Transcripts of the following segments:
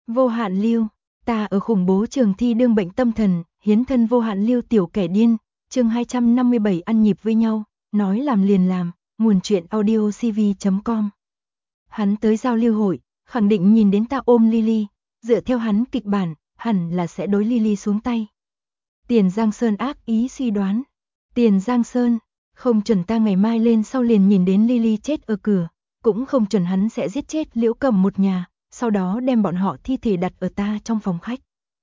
Vô hạn lưu, ta ở khủng bố trường thi đương bệnh tâm thần, hiến thân vô hạn lưu tiểu kẻ điên, chương 257 ăn nhịp với nhau, nói làm liền làm, nguồn truyện audio cv.com. Hắn tới giao lưu hội, khẳng định nhìn đến ta ôm Lily, dựa theo hắn kịch bản, hẳn là sẽ đối Lily xuống tay. Tiền Giang Sơn ác ý suy đoán. Tiền Giang Sơn, không chuẩn ta ngày mai lên sau liền nhìn đến Lily chết ở cửa, cũng không chuẩn hắn sẽ giết chết Liễu Cầm một nhà, sau đó đem bọn họ thi thể đặt ở ta trong phòng khách.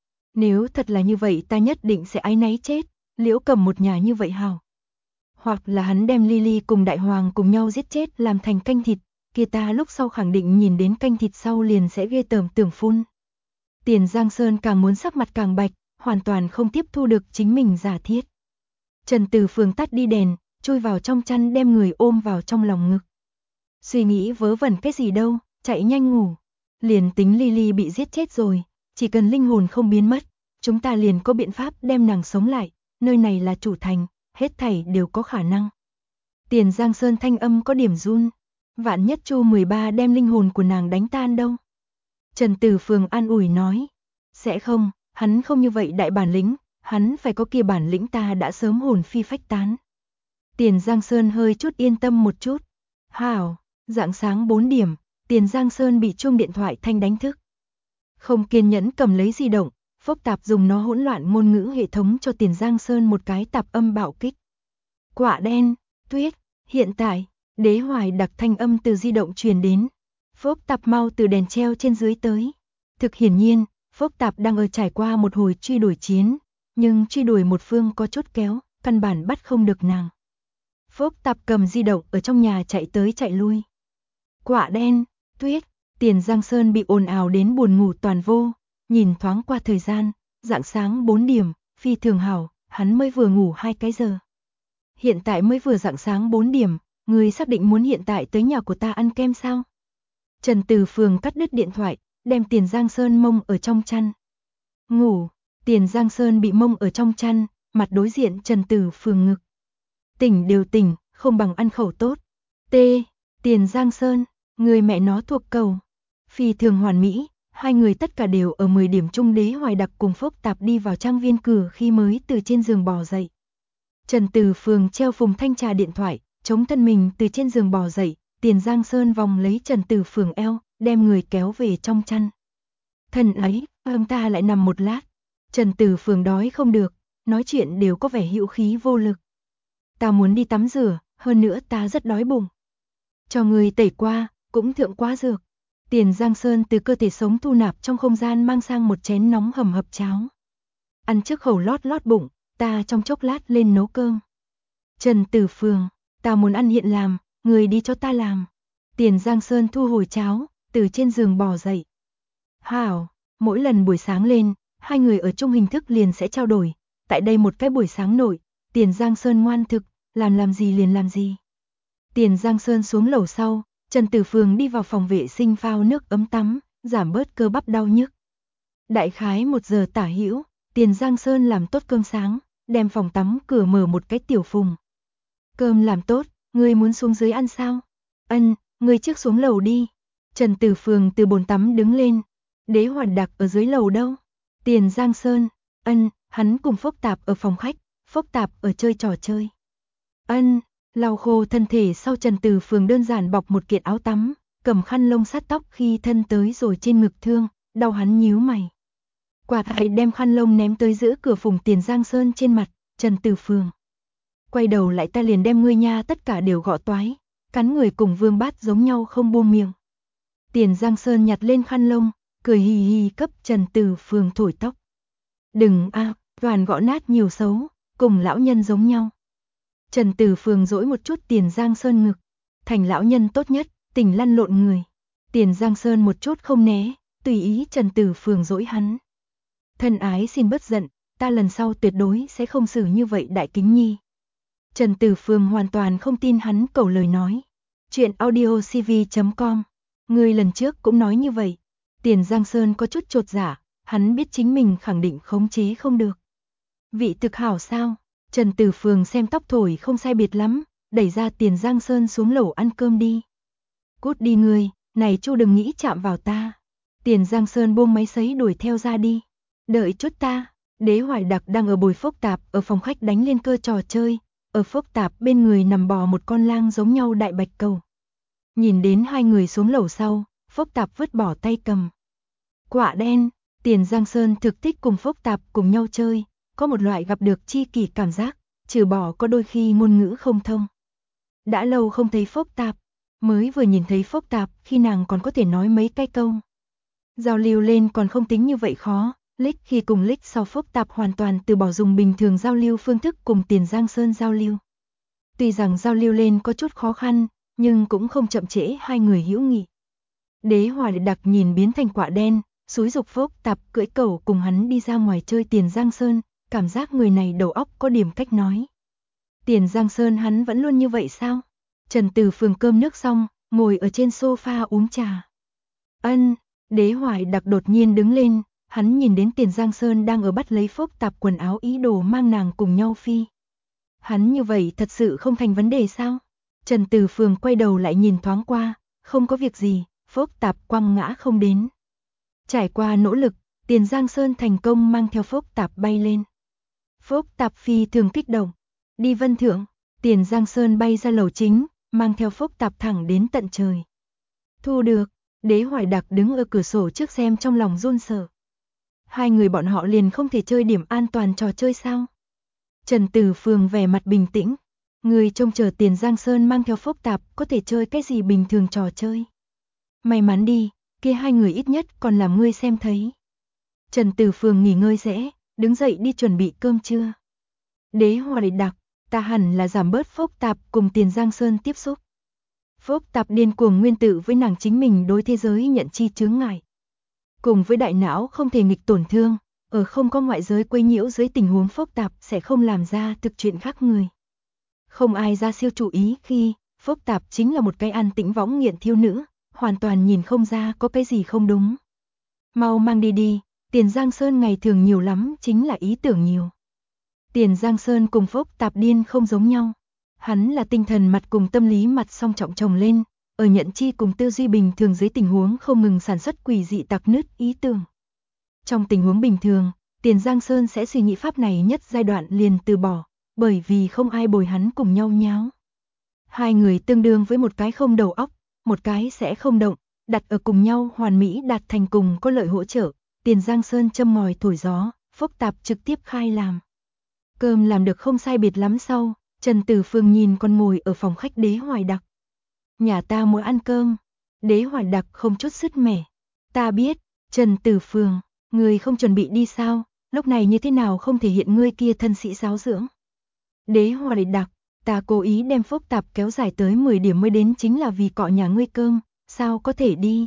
Nếu thật là như vậy ta nhất định sẽ áy náy chết, Liễu Cầm một nhà như vậy hào. Hoặc là hắn đem Lily cùng Đại Hoàng cùng nhau giết chết làm thành canh thịt, kia ta lúc sau khẳng định nhìn đến canh thịt sau liền sẽ ghê tởm tưởng phun. Tiền Giang Sơn càng muốn sắc mặt càng bạch, hoàn toàn không tiếp thu được chính mình giả thiết. Trần Từ Phường tắt đi đèn, chui vào trong chăn đem người ôm vào trong lòng ngực. Suy nghĩ vớ vẩn cái gì đâu, chạy nhanh ngủ. Liền tính Lily bị giết chết rồi, chỉ cần linh hồn không biến mất, chúng ta liền có biện pháp đem nàng sống lại, nơi này là chủ thành, hết thảy đều có khả năng. Tiền Giang Sơn thanh âm có điểm run, vạn nhất Chu 13 đem linh hồn của nàng đánh tan đâu. Trần Từ Phường an ủi nói, sẽ không, hắn không như vậy đại bản lĩnh, hắn phải có kia bản lĩnh ta đã sớm hồn phi phách tán. Tiền Giang Sơn hơi chút yên tâm một chút. Hảo, rạng sáng 4 điểm, Tiền Giang Sơn bị chuông điện thoại thanh đánh thức. Không kiên nhẫn cầm lấy di động, phức tạp dùng nó hỗn loạn ngôn ngữ hệ thống cho Tiền Giang Sơn một cái tạp âm bạo kích. Quả đen, tuyết, hiện tại, Đế Hoài đặc thanh âm từ di động truyền đến. Phức tạp mau từ đèn treo trên dưới tới. Thực hiển nhiên, Phức tạp đang ở trải qua một hồi truy đuổi chiến, nhưng truy đuổi một phương có chút kéo, căn bản bắt không được nàng. Phức tạp cầm di động ở trong nhà chạy tới chạy lui. Quả đen, tuyết, Tiền Giang Sơn bị ồn ào đến buồn ngủ toàn vô, nhìn thoáng qua thời gian, rạng sáng 4 điểm, phi thường hảo, hắn mới vừa ngủ 2 cái giờ. Hiện tại mới vừa rạng sáng 4 điểm, người xác định muốn hiện tại tới nhà của ta ăn kem sao? Trần Từ Phường cắt đứt điện thoại, đem Tiền Giang Sơn mông ở trong chăn. Ngủ, Tiền Giang Sơn bị mông ở trong chăn, mặt đối diện Trần Từ Phường ngực. Tỉnh đều tỉnh, không bằng ăn khẩu tốt. T. Tiền Giang Sơn, người mẹ nó thuộc cầu. Phi thường hoàn mỹ, hai người tất cả đều ở 10 điểm chung. Đế Hoài đặc cùng Phúc Tạp đi vào trang viên cửa khi mới từ trên giường bò dậy. Trần Từ Phường treo Phùng Thanh Trà điện thoại, chống thân mình từ trên giường bò dậy, Tiền Giang Sơn vòng lấy Trần Từ Phường eo, đem người kéo về trong chăn. Thần ấy, ông ta lại nằm một lát. Trần Từ Phường đói không được, nói chuyện đều có vẻ hữu khí vô lực. Ta muốn đi tắm rửa, hơn nữa ta rất đói bụng. Cho người tẩy qua, cũng thượng quá dược. Tiền Giang Sơn từ cơ thể sống thu nạp trong không gian mang sang một chén nóng hầm hập cháo. Ăn trước khẩu lót lót bụng, ta trong chốc lát lên nấu cơm. Trần Từ Phường, ta muốn ăn hiện làm, người đi cho ta làm. Tiền Giang Sơn thu hồi cháo, từ trên giường bò dậy. Hảo, mỗi lần buổi sáng lên, hai người ở chung hình thức liền sẽ trao đổi. Tại đây một cái buổi sáng nổi, Tiền Giang Sơn ngoan thực, làm gì liền làm gì. Tiền Giang Sơn xuống lầu sau, Trần Từ Phường đi vào phòng vệ sinh phao nước ấm tắm, giảm bớt cơ bắp đau nhức. Đại khái 1 giờ tả hữu, Tiền Giang Sơn làm tốt cơm sáng, đem phòng tắm cửa mở một cái tiểu phùng. Cơm làm tốt, ngươi muốn xuống dưới ăn sao? Ân, ngươi trước xuống lầu đi. Trần Từ Phường từ bồn tắm đứng lên. Đế Hoài đặc ở dưới lầu đâu? Tiền Giang Sơn, ân, hắn cùng Phúc Tạp ở phòng khách, Phúc Tạp ở chơi trò chơi. Ân, lau khô thân thể sau Trần Từ Phường đơn giản bọc một kiện áo tắm, cầm khăn lông sát tóc khi thân tới rồi trên ngực thương, đau hắn nhíu mày. Quạt hãy đem khăn lông ném tới giữa cửa phùng Tiền Giang Sơn trên mặt, Trần Từ Phường. Quay đầu lại ta liền đem ngươi nha tất cả đều gõ toái, cắn người cùng Vương Bát giống nhau không buông miệng. Tiền Giang Sơn nhặt lên khăn lông, cười hì hì cấp Trần Từ Phường thổi tóc. Đừng toàn gõ nát nhiều xấu, cùng lão nhân giống nhau. Trần Từ Phường dỗi một chút Tiền Giang Sơn ngực, thành lão nhân tốt nhất, tỉnh lăn lộn người. Tiền Giang Sơn một chút không né, tùy ý Trần Từ Phường dỗi hắn. Thân ái xin bớt giận, ta lần sau tuyệt đối sẽ không xử như vậy đại kính nhi. Trần Từ Phường hoàn toàn không tin hắn cẩu lời nói. Chuyện audio cv.com. Người lần trước cũng nói như vậy. Tiền Giang Sơn có chút chột dạ, hắn biết chính mình khẳng định khống chế không được. Vị thực hảo sao? Trần Từ Phường xem tóc thổi không sai biệt lắm, đẩy ra Tiền Giang Sơn xuống lầu ăn cơm đi. Cút đi ngươi, này Chu đừng nghĩ chạm vào ta. Tiền Giang Sơn buông máy sấy đuổi theo ra đi. Đợi chút ta, Đế Hoài Đặc đang ở bồi Phúc Tạp ở phòng khách đánh liên cơ trò chơi, ở Phúc Tạp bên người nằm bò một con lang giống nhau đại bạch cầu. Nhìn đến hai người xuống lầu sau, Phúc Tạp vứt bỏ tay cầm. Quạ đen, Tiền Giang Sơn thực thích cùng Phúc Tạp cùng nhau chơi, có một loại gặp được chi kỷ cảm giác, trừ bỏ có đôi khi ngôn ngữ không thông. Đã lâu không thấy Phúc Tạp, mới vừa nhìn thấy Phúc Tạp khi nàng còn có thể nói mấy cái câu. Giao lưu lên còn không tính như vậy khó, Lích khi cùng Lích sau Phúc Tạp hoàn toàn từ bỏ dùng bình thường giao lưu phương thức cùng Tiền Giang Sơn giao lưu. Tuy rằng giao lưu lên có chút khó khăn, nhưng cũng không chậm trễ hai người hữu nghị. Đế Hoài Đặc nhìn biến thành quạ đen, xúi dục Phúc Tạp cưỡi cầu cùng hắn đi ra ngoài chơi Tiền Giang Sơn, cảm giác người này đầu óc có điểm cách nói. Tiền Giang Sơn hắn vẫn luôn như vậy sao? Trần Từ Phường cơm nước xong, ngồi ở trên sofa uống trà. Ân, Đế Hoài Đặc đột nhiên đứng lên, hắn nhìn đến Tiền Giang Sơn đang ở bắt lấy Phúc Tạp quần áo ý đồ mang nàng cùng nhau phi. Hắn như vậy thật sự không thành vấn đề sao? Trần Từ Phường quay đầu lại nhìn thoáng qua, không có việc gì, Phúc Tạp quăng ngã không đến. Trải qua nỗ lực, Tiền Giang Sơn thành công mang theo Phúc Tạp bay lên. Phúc Tạp phi thường kích động. Đi Vân Thượng, Tiền Giang Sơn bay ra lầu chính, mang theo Phúc Tạp thẳng đến tận trời. Thu được, Đế Hoài Đặc đứng ở cửa sổ trước xem trong lòng run sợ. Hai người bọn họ liền không thể chơi điểm an toàn trò chơi sao? Trần Từ Phường vẻ mặt bình tĩnh. Người trông chờ Tiền Giang Sơn mang theo Phúc Tạp có thể chơi cái gì bình thường trò chơi. May mắn đi, kia hai người ít nhất còn làm ngươi xem thấy. Trần Từ Phường nghỉ ngơi rẽ, đứng dậy đi chuẩn bị cơm trưa. Đế Hoài Đặc, ta hẳn là giảm bớt Phúc Tạp cùng Tiền Giang Sơn tiếp xúc. Phúc Tạp điên cuồng nguyên tử với nàng chính mình đối thế giới nhận chi chướng ngại. Cùng với đại não không thể nghịch tổn thương, ở không có ngoại giới quấy nhiễu dưới tình huống Phúc Tạp sẽ không làm ra thực chuyện khác người. Không ai ra siêu chủ ý khi Phúc Tạp chính là một cái an tĩnh võng nghiện thiếu nữ, hoàn toàn nhìn không ra có cái gì không đúng. Mau mang đi đi, Tiền Giang Sơn ngày thường nhiều lắm chính là ý tưởng nhiều. Tiền Giang Sơn cùng Phúc Tạp điên không giống nhau. Hắn là tinh thần mặt cùng tâm lý mặt song trọng chồng lên, ở nhận chi cùng tư duy bình thường dưới tình huống không ngừng sản xuất quỷ dị tạc nứt ý tưởng. Trong tình huống bình thường, Tiền Giang Sơn sẽ suy nghĩ pháp này nhất giai đoạn liền từ bỏ, bởi vì không ai bồi hắn cùng nhau nháo. Hai người tương đương với một cái không đầu óc, một cái sẽ không động, đặt ở cùng nhau hoàn mỹ đạt thành cùng có lợi hỗ trợ. Tiền Giang Sơn châm ngòi thổi gió, Phúc Tạp trực tiếp khai làm. Cơm làm được không sai biệt lắm sau, Trần Từ Phường nhìn con ngồi ở phòng khách Đế Hoài Đặc. Nhà ta muốn ăn cơm. Đế Hoài Đặc không chút sứt mẻ. Ta biết, Trần Từ Phường, ngươi không chuẩn bị đi sao, lúc này như thế nào không thể hiện ngươi kia thân sĩ giáo dưỡng. Đế Hoài Đặc, ta cố ý đem Phúc Tạp kéo dài tới 10 điểm mới đến chính là vì cọ nhà ngươi cơm, sao có thể đi.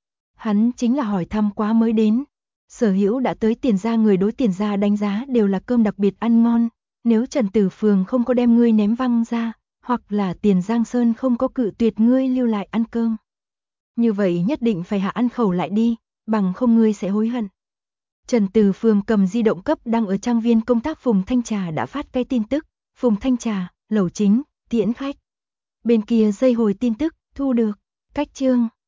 Hắn chính là hỏi thăm quá mới đến. Sở hữu đã tới Tiền gia người đối Tiền gia đánh giá đều là cơm đặc biệt ăn ngon, nếu Trần Từ Phường không có đem ngươi ném văng ra, hoặc là Tiền Giang Sơn không có cự tuyệt ngươi lưu lại ăn cơm. Như vậy nhất định phải hạ ăn khẩu lại đi, bằng không ngươi sẽ hối hận. Trần Từ Phường cầm di động cấp đang ở trang viên công tác Phùng Thanh Trà đã phát cái tin tức, Phùng Thanh Trà, lầu chính, tiễn khách. Bên kia dây hồi tin tức, thu được, cách chương.